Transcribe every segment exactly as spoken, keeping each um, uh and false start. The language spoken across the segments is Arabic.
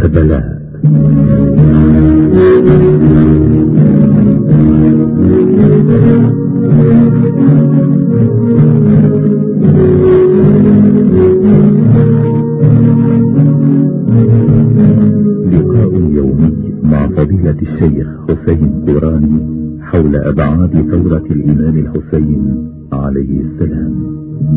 كربلاء. لقاء يومي مع فضيلة الشيخ حسين قراني حول أبعاد ثورة الإمام الحسين عليه السلام.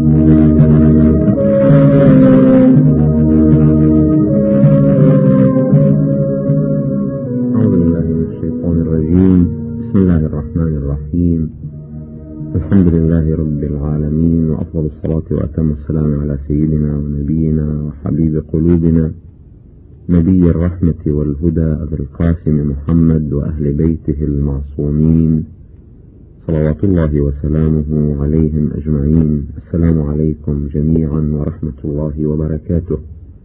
أعوذ بالله من الشيطان الرجيم. بسم الله الرحمن الرحيم. الحمد لله رب العالمين، وأفضل الصلاة وأتم السلام على سيدنا ونبينا وحبيب قلوبنا نبي الرحمة والهدى أبي القاسم محمد وأهل بيته المعصومين صلوات الله وسلامه عليهم أجمعين. السلام عليكم جميعا ورحمة الله وبركاته.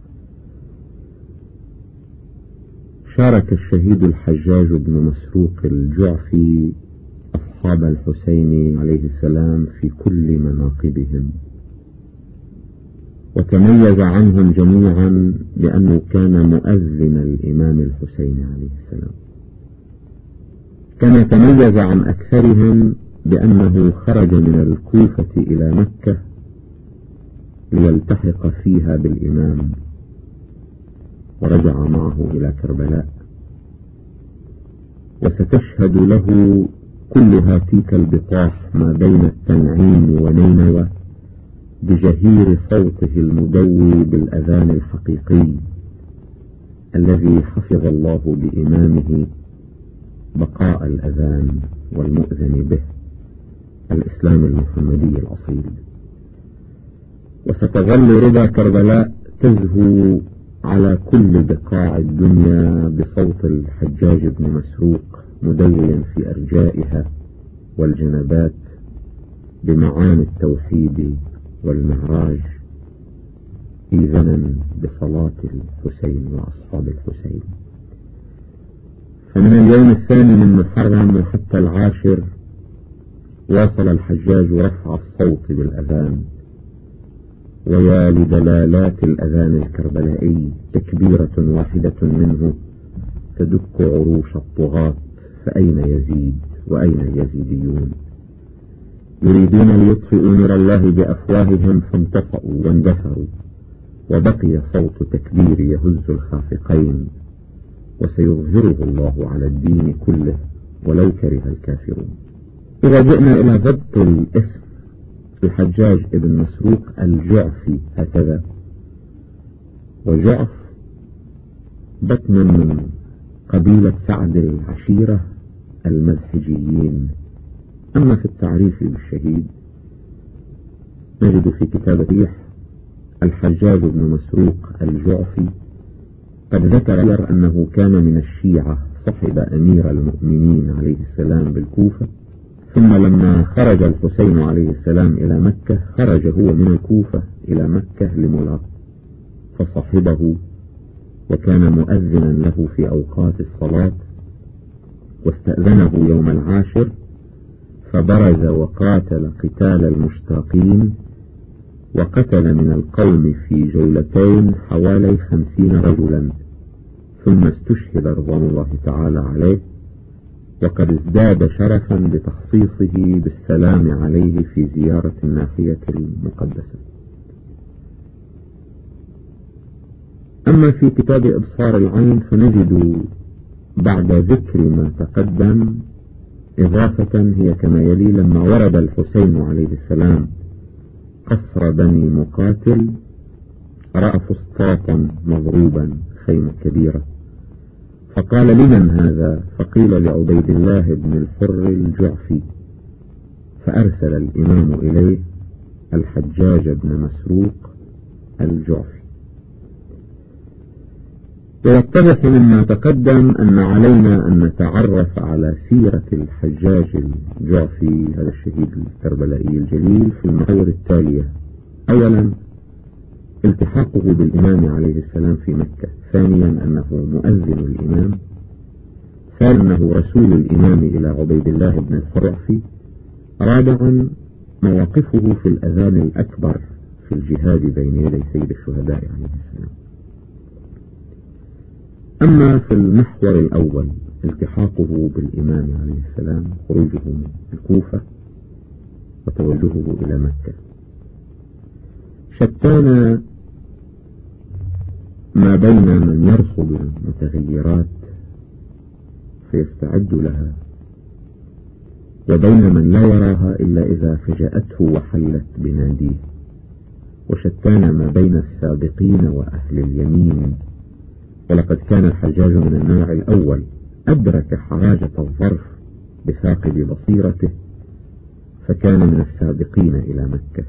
شارك الشهيد الحجاج بن مسروق الجعفي أصحاب الحسين عليه السلام في كل مناقبهم، وتميز عنهم جميعا بأنه كان مؤذن الإمام الحسين عليه السلام. كان تميز عن أكثرهم بأنه خرج من الكوفة إلى مكة ليلتحق فيها بالإمام، ورجع معه إلى كربلاء، وستشهد له كل هاتيك البطاح ما بين التنعيم ونينوى بجهير صوته المدوي بالأذان الحقيقي الذي حفظ الله بإمامه بقاء الأذان والمؤذن به، الإسلام المحمدي الأصيل. وستظل ربا كربلاء تزهو على كل بقاع الدنيا بصوت الحجاج بن مسروق مدويا في أرجائها والجنبات بمعاني التوحيد والمعراج، إذنا بصلاة الحسين وأصحاب الحسين. فمن اليوم الثاني من محرم وحتى العاشر واصل الحجاج رفع الصوت بالأذان، ويا لدلالات الأذان الكربلائي تكبيرة واحدة منه تدك عروش الطغاة، فأين يزيد وأين اليزيديون؟ يريدون ليطفئوا نور الله بأفواههم فانطفأوا واندثروا، وبقي صوت تكبير يهز الخافقين، وسيظهره الله على الدين كله ولو كره الكافرون. إذا جئنا إلى ضبط الاسم، الحجاج ابن مسروق الجعفي هكذا، وجعف بطنا من قبيلة سعد العشيرة المذهجيين. أما في التعريف بالشهيد نجد في كتاب الريح الحجاج بن مسروق الجعفي قد ذكر أنه كان من الشيعة، صحب أمير المؤمنين عليه السلام بالكوفة، ثم لما خرج الحسين عليه السلام إلى مكة خرج هو من الكوفة إلى مكة لملاقاه، فصحبه وكان مؤذنا له في أوقات الصلاة، واستأذنه يوم العاشر فبرز وقاتل قتال المشتاقين، وقتل من القوم في جولتين حوالي خمسين رجلا، ثم استشهد رضوان الله تعالى عليه، وقد ازداد شرفا بتخصيصه بالسلام عليه في زيارة الناحية المقدسة. أما في كتاب إبصار العين فنجد بعد ذكر ما تقدم إضافة هي كما يلي: لما ورد الحسين عليه السلام قصر بني مقاتل رأى فسطاطا مضروبا، خيمة كبيرة، فقال: لمن هذا؟ فقيل: لعبيد الله بن الحر الجعفي، فأرسل الإمام إليه الحجاج بن مسروق الجعفي. ويتضح مما تقدم أن علينا أن نتعرف على سيرة الحجاج الجعفي هذا الشهيد الكربلائي الجليل في المحاور التالية: أولا التحاقه بالإمام عليه السلام في مكة، ثانيا أنه مؤذن الإمام، ثالثا أنه رسول الإمام إلى عبيد الله بن الحر، رابعا مواقفه في الأذان الأكبر في الجهاد بين يدي سيد الشهداء عليه السلام. أما في المحور الأول التحاقه بالإمام عليه السلام، خروجه من الكوفة وتوجهه إلى مكة، شتان ما بين من يرصد المتغيرات فيستعد لها وبين من لا يراها إلا إذا فجأته وحلت بناديه، وشتان ما بين السابقين وأهل اليمين. ولقد كان الحجاج من النوع الأول، أدرك حراجة الظرف بثاقب بصيرته فكان من السابقين إلى مكة.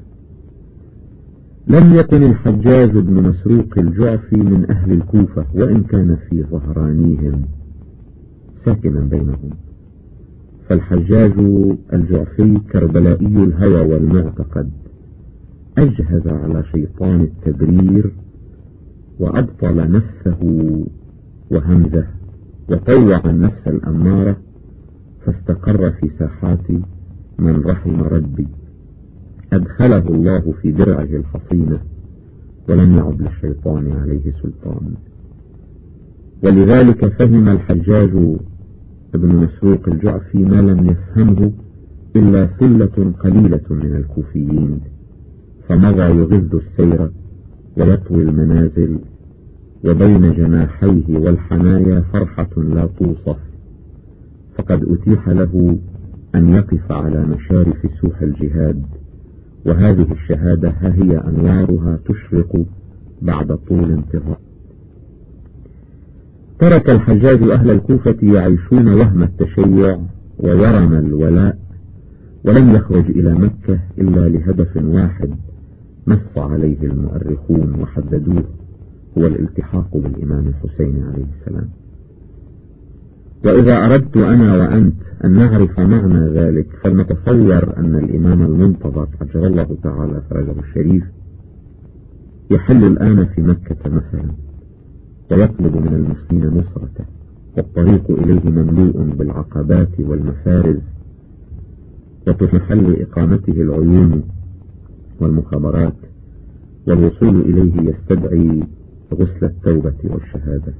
لم يكن الحجاج بن مسروق الجعفي من أهل الكوفة، وإن كان في ظهرانيهم ساكنا بينهم، فالحجاج الجعفي كربلائي الهوى والمعتقد، أجهز على شيطان التبرير وأبطل نفسه وهمزه وطوع النفس الأمارة، فاستقر في ساحات من رحم ربي، أدخله الله في درعه الحصينة ولم يعد للشيطان عليه سلطان. ولذلك فهم الحجاج ابن مسروق الجعفي ما لم يفهمه إلا ثلة قليلة من الكوفيين، فمضى يغذ السير ويطوي المنازل، وبين جناحيه والحنايا فرحة لا توصف، فقد أتيح له أن يقف على مشارف سوح الجهاد، وهذه الشهادة ها هي أنوارها تشرق بعد طول انتظار. ترك الحجاج أهل الكوفة يعيشون وهم التشيع وورم الولاء، ولم يخرج إلى مكة إلا لهدف واحد نص عليه المؤرخون وحددوه، هو الالتحاق بالإمام الحسين عليه السلام. وإذا أردت أنا وأنت أن نعرف معنى ذلك فلنتصور أن الإمام المنتظر عجل الله تعالى فرجه الشريف يحل الآن في مكة مثلا، ويطلب من المسلمين نصرته، والطريق إليه مملوء بالعقبات والمفارز، وفي محل إقامته العيون والمخابرات، والوصول إليه يستدعي غسل التوبة والشهادة.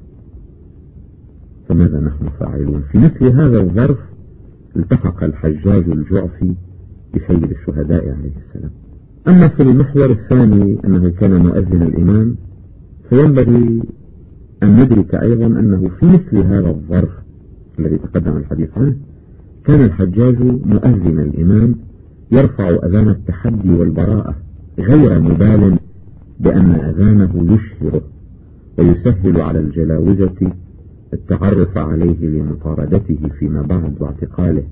فماذا نحن فاعلون؟ في مثل هذا الظرف التحق الحجاج الجعفي بسيد الشهداء عليه السلام. أما في المحور الثاني أنه كان مؤذن الإمام، فينبغي أن ندرك أيضا أنه في مثل هذا الظرف الذي تقدم الحديث عنه كان الحجاج مؤذن الإمام يرفع أذان التحدي والبراءة، غير مبال بأن أذانه يشهره ويسهل على الجلاوزة التعرف عليه لمطاردته فيما بعد واعتقاله.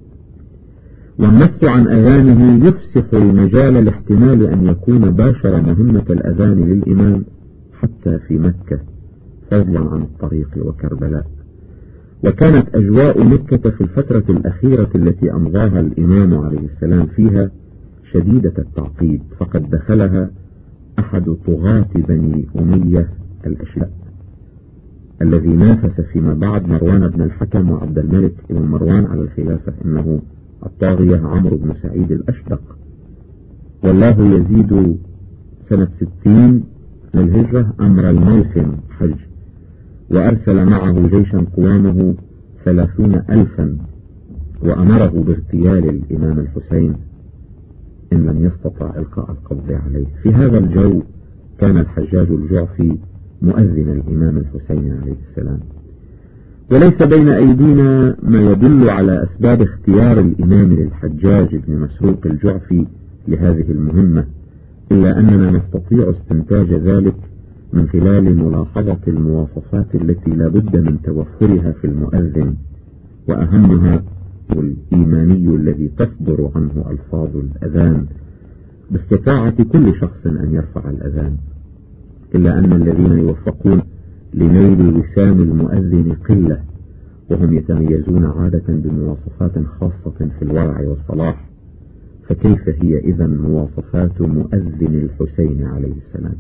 والنص عن أذانه يفسح المجال لاحتمال أن يكون باشر مهمة الأذان للإمام حتى في مكة، فضلا عن الطريق وكربلاء. وكانت أجواء مكة في الفترة الأخيرة التي أمضاها الإمام عليه السلام فيها شديدة التعقيد، فقد دخلها أحد طغاة بني أمية الأشلاء الذي نافس فيما بعد مروان بن الحكم وعبد الملك بن مروان على الخلافة، إنه الطاغية عمرو بن سعيد الأشدق. والله يزيد سنة ستين للهجرة أمر الموسم حج، وأرسل معه جيشا قوامه ثلاثون ألفا، وأمره باغتيال الإمام الحسين إن لم يستطع إلقاء القبض عليه. في هذا الجو كان الحجاج الجعفي مؤذن الإمام الحسين عليه السلام. وليس بين أيدينا ما يدل على أسباب اختيار الإمام للحجاج بن مسروق الجعفي لهذه المهمة، إلا أننا نستطيع استنتاج ذلك من خلال ملاحظة المواصفات التي لا بد من توفرها في المؤذن، وأهمها الإيماني الذي تصدر عنه ألفاظ الأذان باستطاعة كل شخص أن يرفع الأذان، إلا أن الذين يوفقون لنيل وسام المؤذن قلة، وهم يتميزون عادة بمواصفات خاصة في الورع والصلاح، فكيف هي إذن مواصفات مؤذن الحسين عليه السلام؟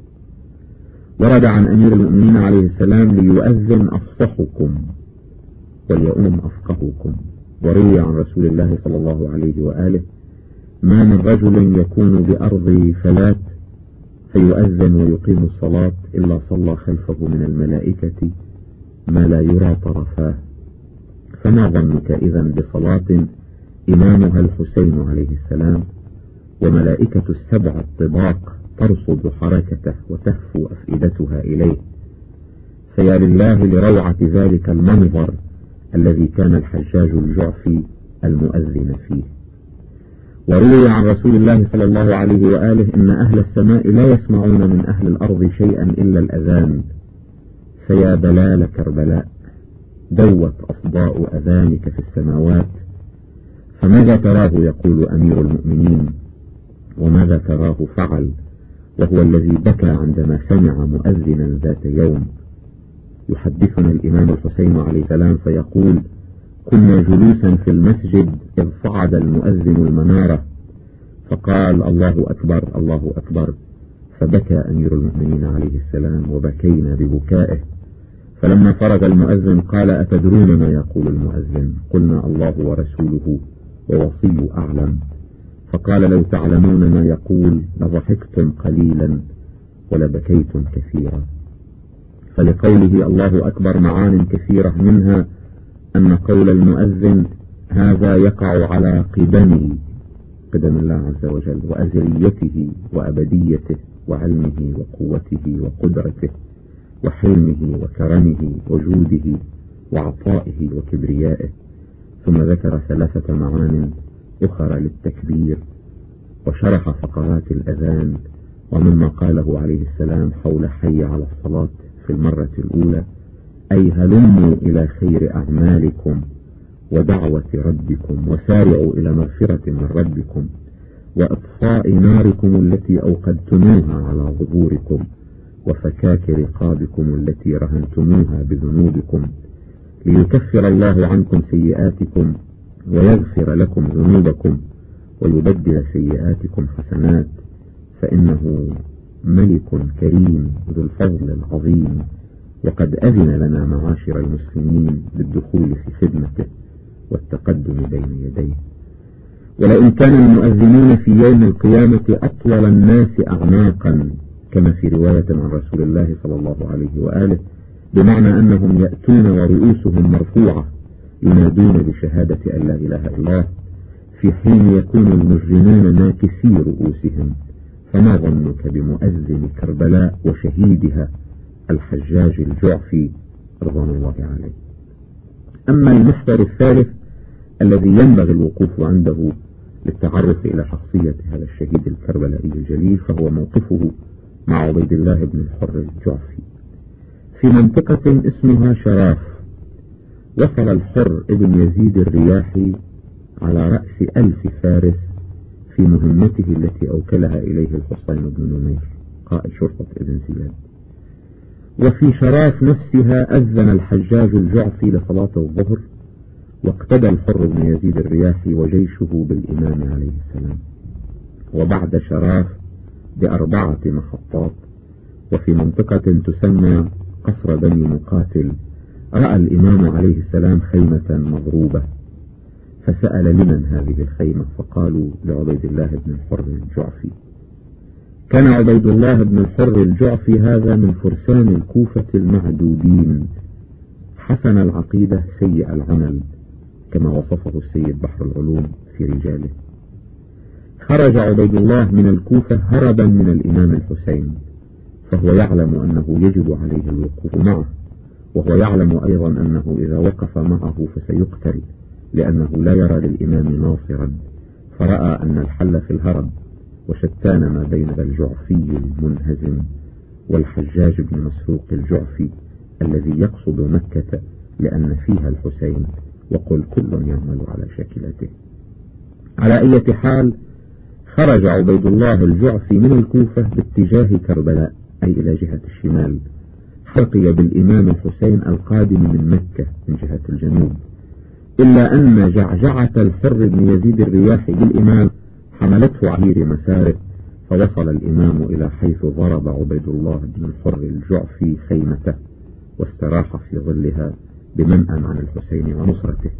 ورد عن أمير المؤمنين عليه السلام: ليؤذن أفصحكم وليؤم أفقهكم. وروي عن رسول الله صلى الله عليه وآله: ما من رجل يكون بأرض فلات فيؤذن ويقيم الصلاة إلا صلى خلفه من الملائكة ما لا يرى طرفاه، فما ظنك إذا بصلاة إمامها الحسين عليه السلام وملائكة السبع الطباق ترصد حركته وتهفو أفئدتها إليه؟ فيا لله لروعة ذلك المنظر الذي كان الحجاج الجعفي المؤذن فيه. وروي عن رسول الله صلى الله عليه وآله إن أهل السماء لا يسمعون من أهل الأرض شيئا إلا الأذان، فيا بلال كربلاء دوت أصداء أذانك في السماوات، فماذا تراه يقول أمير المؤمنين، وماذا تراه فعل وهو الذي بكى عندما سمع مؤذنا ذات يوم. يحدثنا الإمام الحسين عليه السلام فيقول: كنا جلوسا في المسجد إذ صعد المؤذن المنارة فقال: الله أكبر الله أكبر، فبكى أمير المؤمنين عليه السلام وبكينا ببكائه. فلما فرغ المؤذن قال: أتدرون ما يقول المؤذن؟ قلنا: الله ورسوله ووصي أعلم. فقال: لو تعلمون ما يقول لضحكتم قليلا ولبكيتم كثيرا. فلقوله الله أكبر معان كثيرة، منها أن قول المؤذن هذا يقع على قدمه، قدم الله عز وجل، وأزليته وأبديته وعلمه وقوته وقدرته وحلمه وكرمه وجوده وعطائه وكبريائه. ثم ذكر ثلاثة معان أخرى للتكبير، وشرح فقرات الأذان، ومما قاله عليه السلام حول حي على الصلاة في المرة الأولى: أي هلموا إلى خير أعمالكم ودعوة ربكم وسارعوا إلى مغفرة من ربكم وإطفاء ناركم التي أوقدتموها على ظهوركم وفكاك رقابكم التي رهنتموها بذنوبكم، ليكفر الله عنكم سيئاتكم ويغفر لكم ذنوبكم ويبدل سيئاتكم حسنات، فإنه ملك كريم ذو الفضل العظيم، وقد أذن لنا معاشر المسلمين بالدخول في خدمته والتقدم بين يديه. ولئن كان المؤذنون في يوم القيامة أطول الناس أعناقا، كما في رواية عن رسول الله صلى الله عليه وآله، بمعنى أنهم يأتون ورؤوسهم مرفوعة ينادون بشهادة أن لا إله إلا الله، في حين يكون المجرمون ناكسي رؤوسهم، فما ظنك بمؤذن كربلاء وشهيدها الحجاج الجعفي رضوان الله عليه. أما المحور الثالث الذي ينبغي الوقوف عنده للتعرف إلى شخصية هذا الشهيد الكربلائي الجليل، فهو موقفه مع عبيد الله بن الحر الجعفي في منطقة اسمها شراف. وصل الحر ابن يزيد الرياحي على رأس ألف فارس في مهمته التي أوكلها إليه الحسين بن نمير قائد شرطة ابن زياد. وفي شراف نفسها أذن الحجاج الجعفي لصلاة الظهر، واقتدى الحر بن يزيد الرياحي وجيشه بالإمام عليه السلام. وبعد شراف بأربعة محطات وفي منطقة تسمى قصر بني مقاتل رأى الإمام عليه السلام خيمة مضروبة، فسأل لمن هذه الخيمة؟ فقالوا لعبيد الله بن الحر الجعفي. كان عبيد الله بن الحر الجعفي هذا من فرسان الكوفة المعدودين، حسن العقيدة سيء العمل، كما وصفه السيد بحر العلوم في رجاله. خرج عبيد الله من الكوفة هربا من الإمام الحسين، فهو يعلم أنه يجب عليه الوقوف معه، وهو يعلم أيضا أنه إذا وقف معه فسيقتل، لأنه لا يرى للإمام ناصرا، فرأى أن الحل في الهرب، وشتان ما بين الجعفي المنهزم والحجاج بن مسروق الجعفي الذي يقصد مكة لأن فيها الحسين، وقل كل يعمل على شاكلته. على أي حال خرج عبيد الله الجعفي من الكوفة باتجاه كربلاء، أي إلى جهة الشمال، حلقي بالإمام الحسين القادم من مكة من جهة الجنوب، إلا أن جعجعة الحر بن يزيد الرياحي بالإمام حملته عبير مساره، فوصل الإمام إلى حيث ضرب عبيد الله بن الحر الجعفي خيمته واستراح في ظلها بمنأ عن الحسين ونصرته.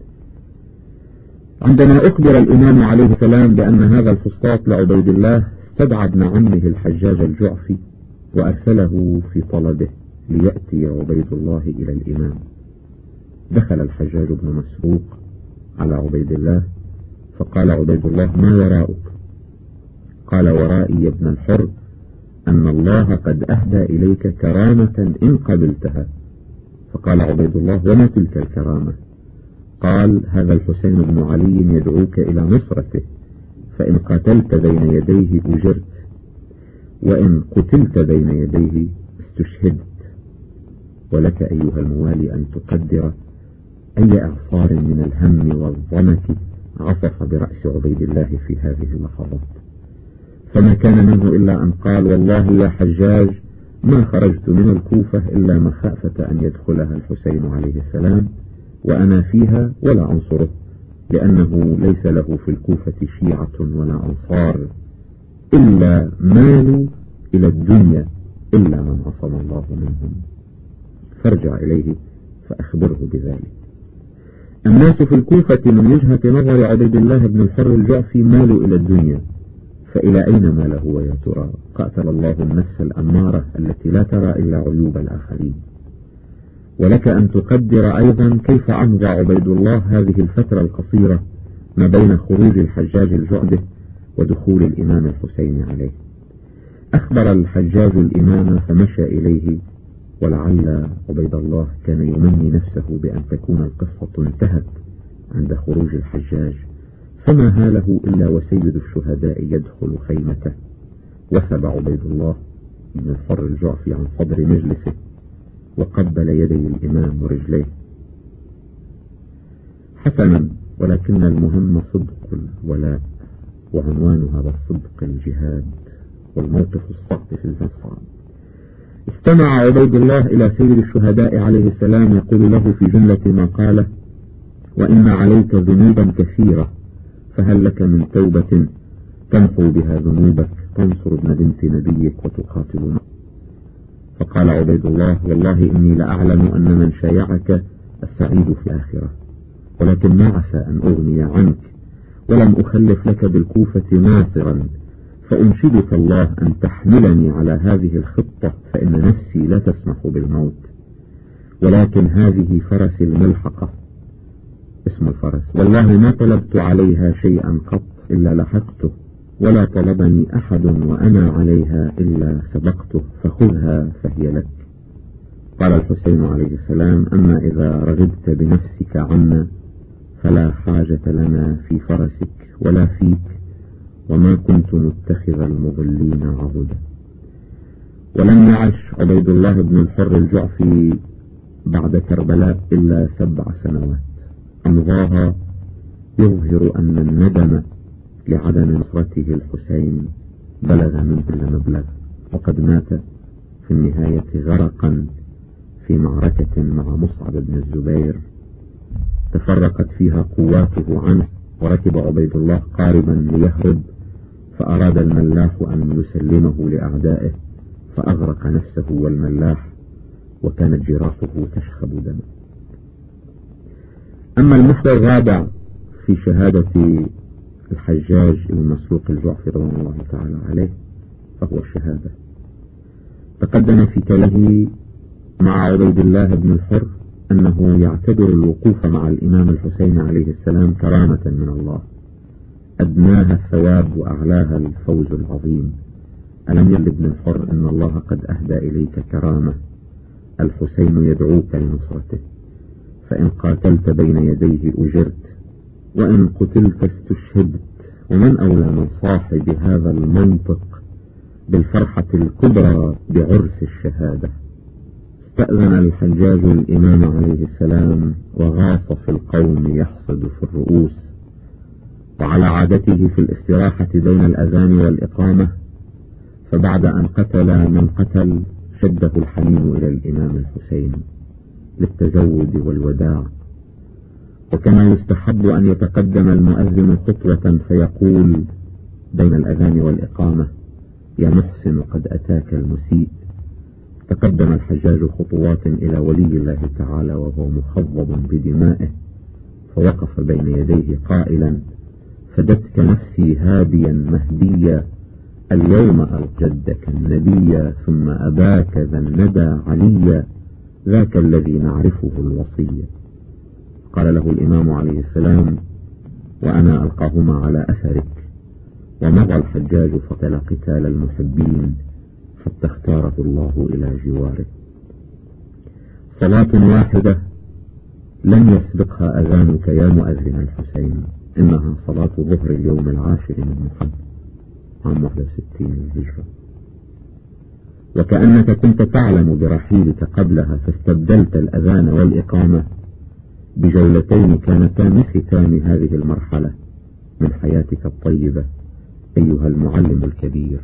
عندما أخبر الإمام عليه السلام بأن هذا الفسطاط لعبيد الله، استدعى ابن عمه الحجاج الجعفي وأرسله في طلبه، ليأتي عبيد الله إلى الإمام. دخل الحجاج بن مسروق على عبيد الله فقال عبيد الله: ما وراءك؟ قال: ورائي يا ابن الحر أن الله قد أهدى إليك كرامة إن قبلتها. فقال عبيد الله: وما تلك الكرامة؟ قال: هذا الحسين بن علي يدعوك إلى نصرته، فإن قتلت بين يديه أجرت، وإن قتلت بين يديه استشهدت. ولك أيها الموالي أن تقدر أي إعصار من الهم والضنك عصف برأس عبيد الله في هذه اللحظات، فما كان منه إلا أن قال: والله يا حجاج ما خرجت من الكوفة إلا مخافة أن يدخلها الحسين عليه السلام وأنا فيها ولا أنصره، لأنه ليس له في الكوفة شيعة ولا أنصار إلا مالوا إلى الدنيا إلا من عصم الله منهم، فارجع إليه فأخبره بذلك. الناس في الكوفة من وجهة نظر عبيد الله بن الحر الجعفي مالوا إلى الدنيا، فإلى أين مال هو يا ترى؟ قاتل الله النفس الأمارة التي لا ترى إلا عيوب الآخرين. ولك أن تقدر أيضا كيف أمضى عبيد الله هذه الفترة القصيرة ما بين خروج الحجاج الجعده ودخول الإمام الحسين عليه. أخبر الحجاج الإمام فمشى إليه، ولعل عبيد الله كان يمني نفسه بأن تكون القصة انتهت عند خروج الحجاج، فما هاله إلا وسيد الشهداء يدخل خيمته. وثب عبيد الله بن الحر الجعفي عن صدر مجلسه وقبل يدي الإمام ورجليه. حسنا، ولكن المهم صدق الولاء، وعنوان هذا الصدق الجهاد، والموقف الصعب في الصعب. استمع عبيد الله إلى سيد الشهداء عليه السلام يقول له في جملة ما قاله: وإن عليك ذنوبا كثيرة، فهل لك من توبة تمحو بها ذنوبك تنصر ابن بنت نبيك وتقاتلنا؟ فقال عبيد الله: والله إني لأعلم أن من شايعك السعيد في الآخرة، ولكن ما عسى أن أغني عنك، ولم أخلف لك بالكوفة ناصرا، فأنشدك الله أن تحملني على هذه الخطة، فإن نفسي لا تسمح بالموت، ولكن هذه فرس الملحقة، اسم الفرس، والله ما طلبت عليها شيئا قط إلا لحقته، ولا طلبني أحد وأنا عليها إلا سبقته، فخذها فهي لك. قال الحسين عليه السلام: أما إذا رغبت بنفسك عنا فلا حاجة لنا في فرسك ولا فيك، وما كنت متخذ المضلين عضدا. ولم يعش عبيد الله بن الحر الجعفي بعد كربلاء إلا سبع سنوات أمضاها يظهر أن الندم لعدم نصرته الحسين بلغ منه المبلغ، وقد مات في النهاية غرقا في معركة مع مصعب بن الزبير تفرقت فيها قواته عنه، وركب عبيد الله قاربا ليهرب، فأراد الملاح أن يسلمه لأعدائه فأغرق نفسه والملاح، وكانت جراحه تشخب دما. أما المحور الرابع في شهادة الحجاج المسروق الجعفي رضوان الله تعالى عليه فهو الشهادة. تقدم في كلامه مع عبيد الله بن الحر أنه يعتبر الوقوف مع الإمام الحسين عليه السلام كرامة من الله، أدناها الثواب وأعلاها الفوز العظيم. ألم يقل ابن الحر إن الله قد أهدى إليك كرامة، الحسين يدعوك لنصرته، فإن قاتلت بين يديه أجرت، وإن قتلت استشهدت. ومن أولى من صاحب هذا المنطق بالفرحة الكبرى بعرس الشهادة؟ استأذن الحجاج الإمام عليه السلام وغاص في القوم يحصد في الرؤوس، وعلى عادته في الاستراحة بين الأذان والإقامة، فبعد أن قتل من قتل شده الحنين إلى الإمام الحسين للتزود والوداع. وكما يستحب أن يتقدم المؤذن خطوة فيقول بين الأذان والإقامة: يا محسن قد أتاك المسيء. تقدم الحجاج خطوات إلى ولي الله تعالى وهو مخضب بدمائه، فوقف بين يديه قائلا: فدتك نفسي هاديا مهديا، اليوم أوجدك النبي ثم أباك ذا الندى عليا ذاك الذي نعرفه الوصية. قال له الإمام عليه السلام: وأنا ألقاهما على أثرك. ومضى الحجاج فقتل قتال المحبين حتى اختاره الله إلى جواره. صلاة واحدة لم يسبقها أذانك يا مؤذن الحسين، إنها صلاة ظهر اليوم العاشر من محرم عام واحد وستين للهجرة، وكأنك كنت تعلم برحيلك قبلها فاستبدلت الأذان والإقامة بجولتين كانتا مثل هذه المرحلة من حياتك الطيبة أيها المعلم الكبير.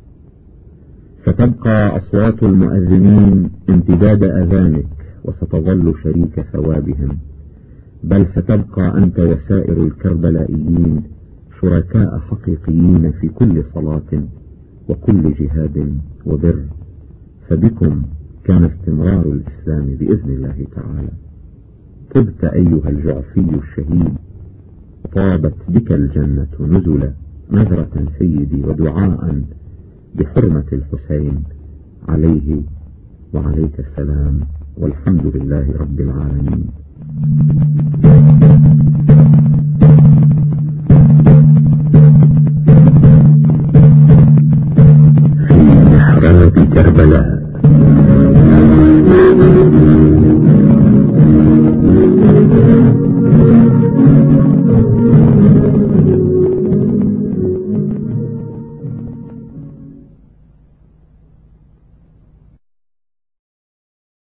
ستبقى أصوات المؤذنين امتداد أذانك وستظل شريك ثوابهم، بل ستبقى أنت وسائر الكربلائيين شركاء حقيقيين في كل صلاة وكل جهاد وبر، فبكم كان استمرار الإسلام بإذن الله تعالى. طبت أيها الجعفي الشهيد، طابت بك الجنة نزلا، نذرة سيدي ودعاء بحرمة الحسين عليه وعليك السلام، والحمد لله رب العالمين.